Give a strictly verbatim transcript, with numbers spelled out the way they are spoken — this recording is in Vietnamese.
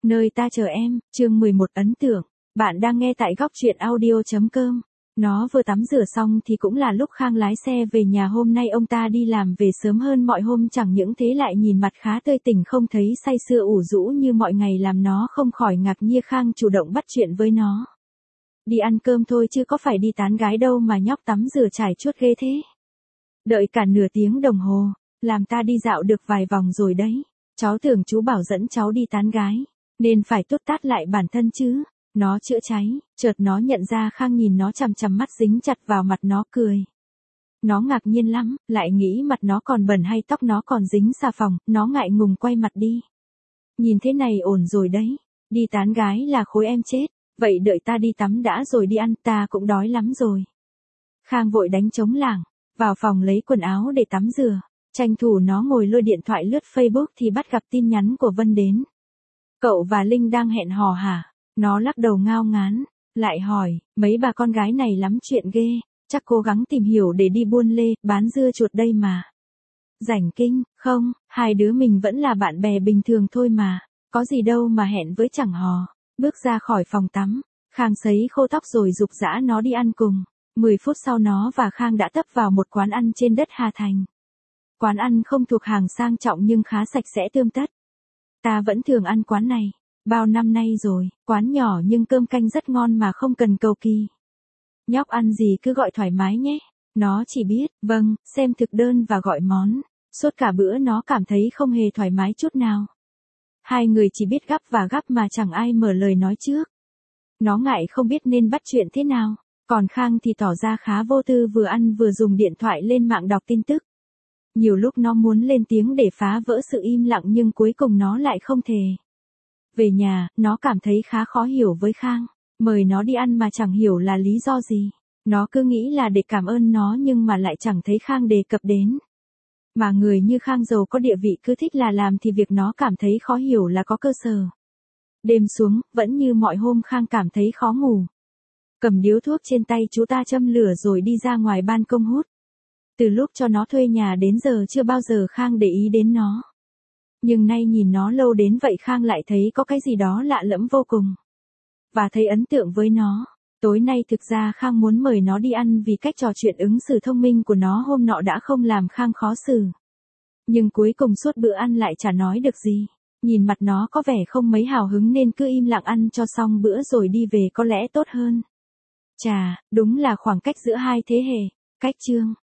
Nơi ta chờ em, chương mười một ấn tượng. Bạn đang nghe tại góc truyện audio chấm com. Nó vừa tắm rửa xong thì cũng là lúc Khang lái xe về nhà. Hôm nay ông ta đi làm về sớm hơn mọi hôm, chẳng những thế lại nhìn mặt khá tươi tỉnh, không thấy say sưa ủ rũ như mọi ngày, làm nó không khỏi ngạc nhiên. Khang chủ động bắt chuyện với nó. Đi ăn cơm thôi chứ có phải đi tán gái đâu mà nhóc tắm rửa trải chuốt ghê thế. Đợi cả nửa tiếng đồng hồ, làm ta đi dạo được vài vòng rồi đấy. Cháu tưởng chú bảo dẫn cháu đi tán gái, nên phải tút tát lại bản thân chứ. Nó chữa cháy, chợt nó nhận ra Khang nhìn nó chằm chằm, mắt dính chặt vào mặt nó cười. Nó ngạc nhiên lắm, lại nghĩ mặt nó còn bẩn hay tóc nó còn dính xà phòng, nó ngại ngùng quay mặt đi. Nhìn thế này ổn rồi đấy, đi tán gái là khối em chết, vậy đợi ta đi tắm đã rồi đi ăn, ta cũng đói lắm rồi. Khang vội đánh trống lảng, vào phòng lấy quần áo để tắm rửa, tranh thủ nó ngồi lôi điện thoại lướt Facebook thì bắt gặp tin nhắn của Vân đến. Cậu và Linh đang hẹn hò hả? Nó lắc đầu ngao ngán, lại hỏi, mấy bà con gái này lắm chuyện ghê, chắc cố gắng tìm hiểu để đi buôn lê, bán dưa chuột đây mà. Rảnh kinh, không, hai đứa mình vẫn là bạn bè bình thường thôi mà, có gì đâu mà hẹn với chẳng hò. Bước ra khỏi phòng tắm, Khang sấy khô tóc rồi giục giã nó đi ăn cùng. mười phút sau nó và Khang đã tấp vào một quán ăn trên đất Hà Thành. Quán ăn không thuộc hàng sang trọng nhưng khá sạch sẽ tươm tất. Ta vẫn thường ăn quán này, bao năm nay rồi, quán nhỏ nhưng cơm canh rất ngon mà không cần cầu kỳ. Nhóc ăn gì cứ gọi thoải mái nhé. Nó chỉ biết, vâng, xem thực đơn và gọi món. Suốt cả bữa nó cảm thấy không hề thoải mái chút nào. Hai người chỉ biết gắp và gắp mà chẳng ai mở lời nói trước. Nó ngại không biết nên bắt chuyện thế nào. Còn Khang thì tỏ ra khá vô tư, vừa ăn vừa dùng điện thoại lên mạng đọc tin tức. Nhiều lúc nó muốn lên tiếng để phá vỡ sự im lặng nhưng cuối cùng nó lại không thể. Về nhà, nó cảm thấy khá khó hiểu với Khang. Mời nó đi ăn mà chẳng hiểu là lý do gì. Nó cứ nghĩ là để cảm ơn nó nhưng mà lại chẳng thấy Khang đề cập đến. Mà người như Khang giàu có địa vị cứ thích là làm thì việc nó cảm thấy khó hiểu là có cơ sở. Đêm xuống, vẫn như mọi hôm Khang cảm thấy khó ngủ. Cầm điếu thuốc trên tay chú ta châm lửa rồi đi ra ngoài ban công hút. Từ lúc cho nó thuê nhà đến giờ chưa bao giờ Khang để ý đến nó. Nhưng nay nhìn nó lâu đến vậy Khang lại thấy có cái gì đó lạ lẫm vô cùng. Và thấy ấn tượng với nó. Tối nay thực ra Khang muốn mời nó đi ăn vì cách trò chuyện ứng xử thông minh của nó hôm nọ đã không làm Khang khó xử. Nhưng cuối cùng suốt bữa ăn lại chả nói được gì. Nhìn mặt nó có vẻ không mấy hào hứng nên cứ im lặng ăn cho xong bữa rồi đi về có lẽ tốt hơn. Chà, đúng là khoảng cách giữa hai thế hệ. Cách chương.